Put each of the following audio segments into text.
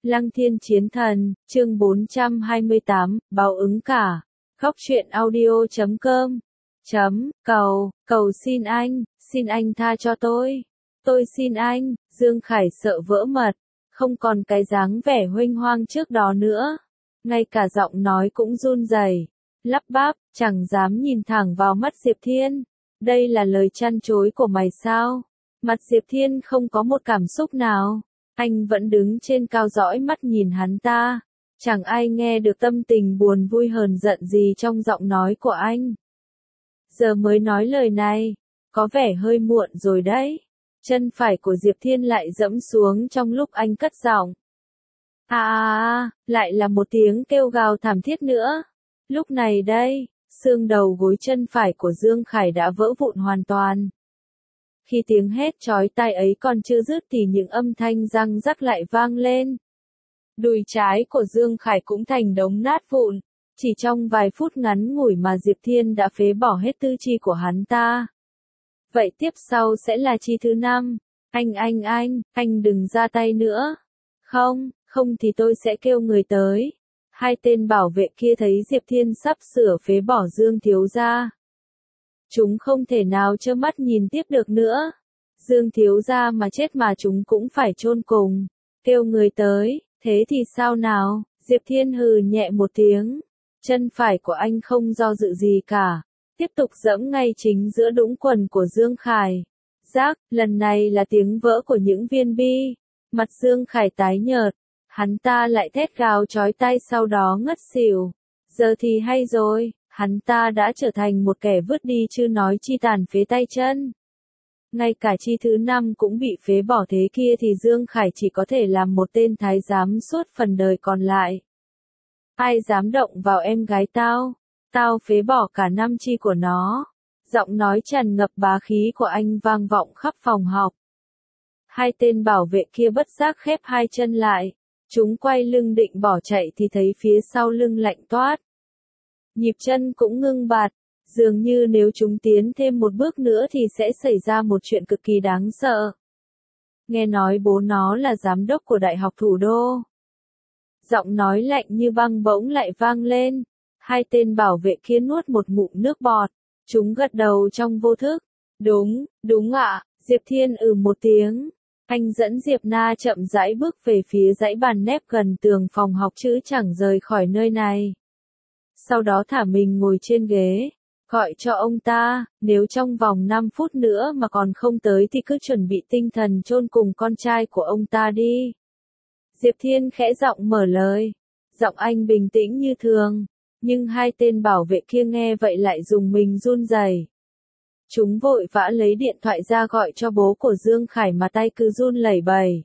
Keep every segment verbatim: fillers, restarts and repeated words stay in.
Lăng Thiên Chiến Thần, chương bốn trăm hai mươi tám, báo ứng cả. Góc truyện audio chấm com. Chấm, cầu, cầu xin anh, xin anh tha cho tôi. Tôi xin anh, Dương Khải sợ vỡ mật, không còn cái dáng vẻ huênh hoang trước đó nữa. Ngay cả giọng nói cũng run rẩy, lắp bắp, chẳng dám nhìn thẳng vào mắt Diệp Thiên. Đây là lời chăn chối của mày sao? Mặt Diệp Thiên không có một cảm xúc nào. Anh vẫn đứng trên cao dõi mắt nhìn hắn ta. Chẳng ai nghe được tâm tình buồn vui hờn giận gì trong giọng nói của anh. Giờ mới nói lời này, có vẻ hơi muộn rồi đấy. Chân phải của Diệp Thiên lại dẫm xuống trong lúc anh cất giọng. À, à, lại là một tiếng kêu gào thảm thiết nữa. Lúc này đây, xương đầu gối chân phải của Dương Khải đã vỡ vụn hoàn toàn. Khi tiếng hét chói tai ấy còn chưa dứt thì những âm thanh răng rắc lại vang lên. Đùi trái của Dương Khải cũng thành đống nát vụn. Chỉ trong vài phút ngắn ngủi mà Diệp Thiên đã phế bỏ hết tư chi của hắn ta. Vậy tiếp sau sẽ là chi thứ năm. Anh anh anh, anh đừng ra tay nữa. Không, không thì tôi sẽ kêu người tới. Hai tên bảo vệ kia thấy Diệp Thiên sắp sửa phế bỏ Dương thiếu gia. Chúng không thể nào trơ mắt nhìn tiếp được nữa. Dương thiếu gia mà chết mà chúng cũng phải chôn cùng. Kêu người tới, thế thì sao nào? Diệp Thiên hừ nhẹ một tiếng. Chân phải của anh không do dự gì cả. Tiếp tục dẫm ngay chính giữa đũng quần của Dương Khải. Rác, lần này là tiếng vỡ của những viên bi. Mặt Dương Khải tái nhợt. Hắn ta lại thét gào chói tai sau đó ngất xỉu. Giờ thì hay rồi. Hắn ta đã trở thành một kẻ vứt đi chứ nói chi tàn phế tay chân. Ngay cả chi thứ năm cũng bị phế bỏ thế kia thì Dương Khải chỉ có thể làm một tên thái giám suốt phần đời còn lại. Ai dám động vào em gái tao? Tao phế bỏ cả năm chi của nó. Giọng nói tràn ngập bá khí của anh vang vọng khắp phòng học. Hai tên bảo vệ kia bất giác khép hai chân lại. Chúng quay lưng định bỏ chạy thì thấy phía sau lưng lạnh toát. Nhịp chân cũng ngưng bạt, dường như nếu chúng tiến thêm một bước nữa thì sẽ xảy ra một chuyện cực kỳ đáng sợ. Nghe nói bố nó là giám đốc của Đại học Thủ đô. Giọng nói lạnh như băng bỗng lại vang lên. Hai tên bảo vệ kia nuốt một ngụm nước bọt. Chúng gật đầu trong vô thức. Đúng, đúng ạ, Diệp Thiên ừ một tiếng. Anh dẫn Diệp Na chậm rãi bước về phía dãy bàn nép gần tường phòng học chứ chẳng rời khỏi nơi này. Sau đó thả mình ngồi trên ghế, gọi cho ông ta, nếu trong vòng năm phút nữa mà còn không tới thì cứ chuẩn bị tinh thần chôn cùng con trai của ông ta đi. Diệp Thiên khẽ giọng mở lời, giọng anh bình tĩnh như thường, nhưng hai tên bảo vệ kia nghe vậy lại dùng mình run rẩy. Chúng vội vã lấy điện thoại ra gọi cho bố của Dương Khải mà tay cứ run lẩy bẩy.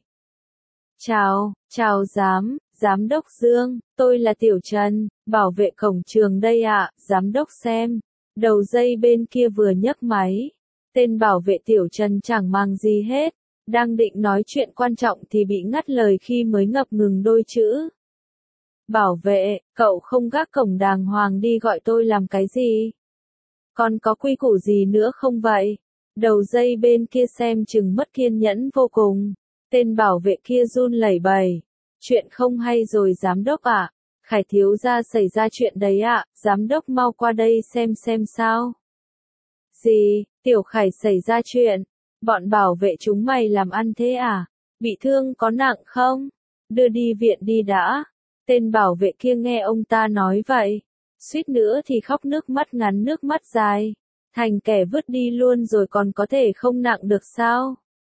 Chào, chào giám, giám đốc Dương, tôi là Tiểu Trần, bảo vệ cổng trường đây ạ, giám đốc xem. Đầu dây bên kia vừa nhấc máy. Tên bảo vệ Tiểu Trần chẳng mang gì hết, đang định nói chuyện quan trọng thì bị ngắt lời khi mới ngập ngừng đôi chữ. Bảo vệ, cậu không gác cổng đàng hoàng đi gọi tôi làm cái gì? Còn có quy củ gì nữa không vậy? Đầu dây bên kia xem chừng mất kiên nhẫn vô cùng. Tên bảo vệ kia run lẩy bẩy. Chuyện không hay rồi giám đốc ạ. À? Khải thiếu gia xảy ra chuyện đấy ạ, à? Giám đốc mau qua đây xem xem sao. Gì, Tiểu Khải xảy ra chuyện. Bọn bảo vệ chúng mày làm ăn thế à? Bị thương có nặng không? Đưa đi viện đi đã. Tên bảo vệ kia nghe ông ta nói vậy. Suýt nữa thì khóc nước mắt ngắn nước mắt dài. Thành kẻ vứt đi luôn rồi còn có thể không nặng được sao?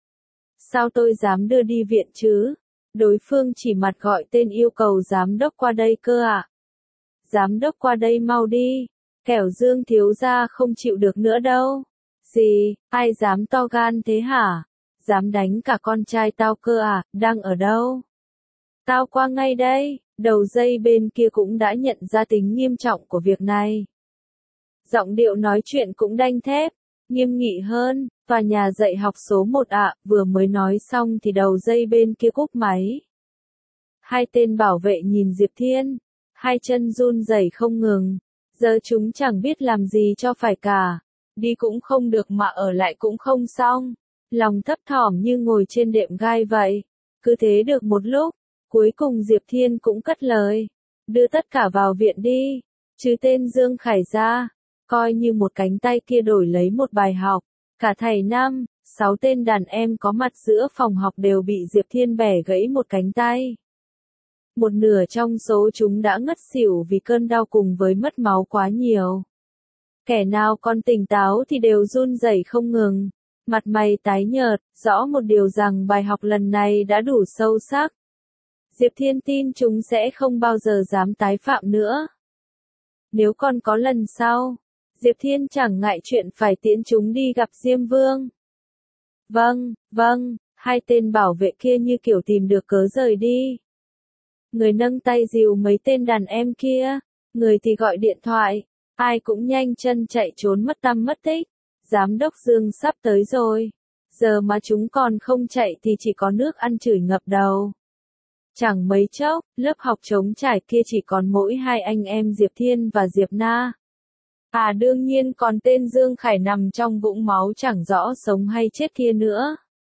Sao tôi dám đưa đi viện chứ? Đối phương chỉ mặt gọi tên yêu cầu giám đốc qua đây cơ ạ. À? Giám đốc qua đây mau đi. Kẻo Dương thiếu gia không chịu được nữa đâu. Gì, ai dám to gan thế hả? Dám đánh cả con trai tao cơ à, đang ở đâu? Tao qua ngay đây. Đầu dây bên kia cũng đã nhận ra tính nghiêm trọng của việc này. Giọng điệu nói chuyện cũng đanh thép, nghiêm nghị hơn, tòa nhà dạy học số một ạ, vừa mới nói xong thì đầu dây bên kia cúp máy. Hai tên bảo vệ nhìn Diệp Thiên, hai chân run rẩy không ngừng, giờ chúng chẳng biết làm gì cho phải cả, đi cũng không được mà ở lại cũng không xong, lòng thấp thỏm như ngồi trên đệm gai vậy, cứ thế được một lúc. Cuối cùng Diệp Thiên cũng cất lời. Đưa tất cả vào viện đi. Trừ tên Dương Khải ra. Coi như một cánh tay kia đổi lấy một bài học. Cả thầy năm, sáu tên đàn em có mặt giữa phòng học đều bị Diệp Thiên bẻ gãy một cánh tay. Một nửa trong số chúng đã ngất xỉu vì cơn đau cùng với mất máu quá nhiều. Kẻ nào còn tỉnh táo thì đều run rẩy không ngừng. Mặt mày tái nhợt, rõ một điều rằng bài học lần này đã đủ sâu sắc. Diệp Thiên tin chúng sẽ không bao giờ dám tái phạm nữa. Nếu còn có lần sau, Diệp Thiên chẳng ngại chuyện phải tiễn chúng đi gặp Diêm Vương. Vâng, vâng, hai tên bảo vệ kia như kiểu tìm được cớ rời đi. Người nâng tay dìu mấy tên đàn em kia, người thì gọi điện thoại, ai cũng nhanh chân chạy trốn mất tăm mất tích. Giám đốc Dương sắp tới rồi, giờ mà chúng còn không chạy thì chỉ có nước ăn chửi ngập đầu. Chẳng mấy chốc, lớp học trống trải kia chỉ còn mỗi hai anh em Diệp Thiên và Diệp Na. À đương nhiên còn tên Dương Khải nằm trong vũng máu chẳng rõ sống hay chết kia nữa.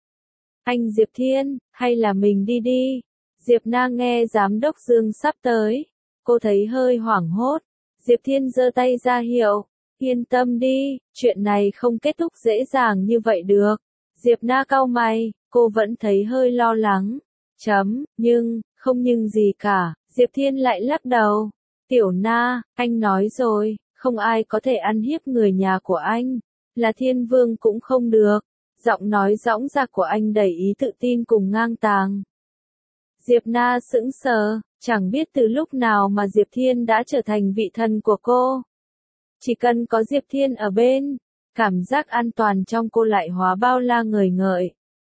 Anh Diệp Thiên, hay là mình đi đi? Diệp Na nghe giám đốc Dương sắp tới, cô thấy hơi hoảng hốt. Diệp Thiên giơ tay ra hiệu, yên tâm đi, chuyện này không kết thúc dễ dàng như vậy được. Diệp Na cau mày, cô vẫn thấy hơi lo lắng. Chấm, nhưng, không nhưng gì cả, Diệp Thiên lại lắc đầu. Tiểu Na, anh nói rồi, không ai có thể ăn hiếp người nhà của anh, là Thiên Vương cũng không được. Giọng nói dõng dạc của anh đầy ý tự tin cùng ngang tàng. Diệp Na sững sờ, chẳng biết từ lúc nào mà Diệp Thiên đã trở thành vị thần của cô. Chỉ cần có Diệp Thiên ở bên, cảm giác an toàn trong cô lại hóa bao la ngời ngợi.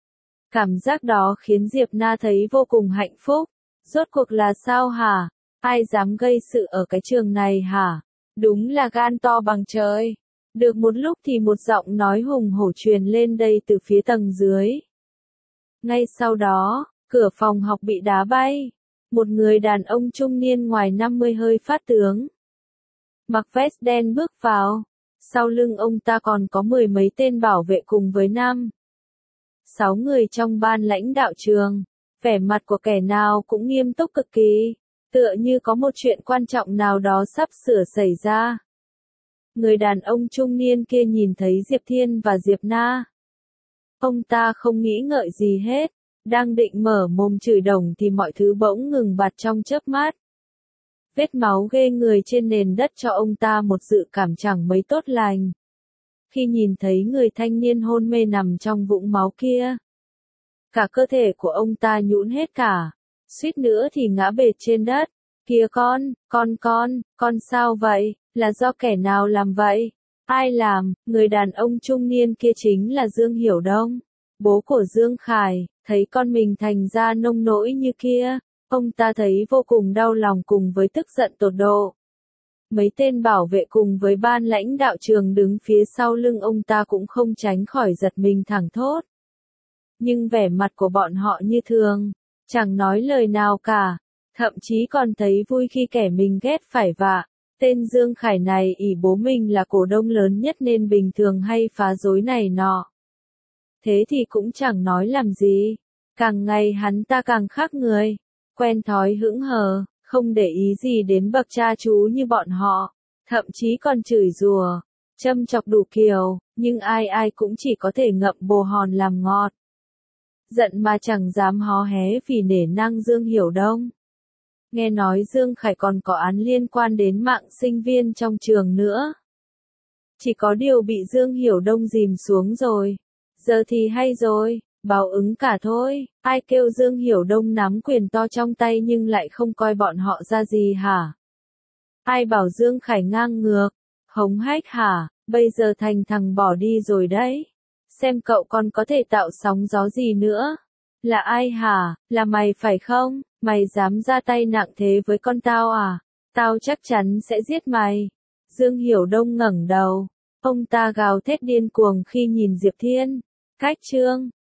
Cảm giác đó khiến Diệp Na thấy vô cùng hạnh phúc. Rốt cuộc là sao hả? Ai dám gây sự ở cái trường này hả? Đúng là gan to bằng trời. Được một lúc thì một giọng nói hùng hổ truyền lên đây từ phía tầng dưới. Ngay sau đó, cửa phòng học bị đá bay. Một người đàn ông trung niên ngoài năm mươi hơi phát tướng. Mặc vest đen bước vào. Sau lưng ông ta còn có mười mấy tên bảo vệ cùng với năm. Sáu người trong ban lãnh đạo trường. Vẻ mặt của kẻ nào cũng nghiêm túc cực kỳ. Tựa như có một chuyện quan trọng nào đó sắp sửa xảy ra. Người đàn ông trung niên kia nhìn thấy Diệp Thiên và Diệp Na. Ông ta không nghĩ ngợi gì hết. Đang định mở mồm chửi đồng thì mọi thứ bỗng ngừng bặt trong chớp mắt. Vết máu ghê người trên nền đất cho ông ta một dự cảm chẳng mấy tốt lành. Khi nhìn thấy người thanh niên hôn mê nằm trong vũng máu kia. Cả cơ thể của ông ta nhũn hết cả. Suýt nữa thì ngã bệt trên đất. Kìa con, con con, con sao vậy? Là do kẻ nào làm vậy? Ai làm? Người đàn ông trung niên kia chính là Dương Hiểu Đông. Bố của Dương Khải, thấy con mình thành ra nông nỗi như kia. Ông ta thấy vô cùng đau lòng cùng với tức giận tột độ. Mấy tên bảo vệ cùng với ban lãnh đạo trường đứng phía sau lưng ông ta cũng không tránh khỏi giật mình thẳng thốt. Nhưng vẻ mặt của bọn họ như thường, chẳng nói lời nào cả, thậm chí còn thấy vui khi kẻ mình ghét phải vạ. Tên Dương Khải này ỷ bố mình là cổ đông lớn nhất nên bình thường hay phá rối này nọ. Thế thì cũng chẳng nói làm gì, càng ngày hắn ta càng khác người, quen thói hững hờ, không để ý gì đến bậc cha chú như bọn họ, thậm chí còn chửi rủa, châm chọc đủ kiểu, nhưng ai ai cũng chỉ có thể ngậm bồ hòn làm ngọt. Giận mà chẳng dám hó hé vì nể nang Dương Hiểu Đông. Nghe nói Dương Khải còn có án liên quan đến mạng sinh viên trong trường nữa. Chỉ có điều bị Dương Hiểu Đông dìm xuống rồi. Giờ thì hay rồi, báo ứng cả thôi. Ai kêu Dương Hiểu Đông nắm quyền to trong tay nhưng lại không coi bọn họ ra gì hả? Ai bảo Dương Khải ngang ngược, hống hách hả? Bây giờ thành thằng bỏ đi rồi đấy. Xem cậu còn có thể tạo sóng gió gì nữa. Là ai hả? Là mày phải không? Mày dám ra tay nặng thế với con tao à? Tao chắc chắn sẽ giết mày. Dương Hiểu Đông ngẩng đầu. Ông ta gào thét điên cuồng khi nhìn Diệp Thiên. Cách chương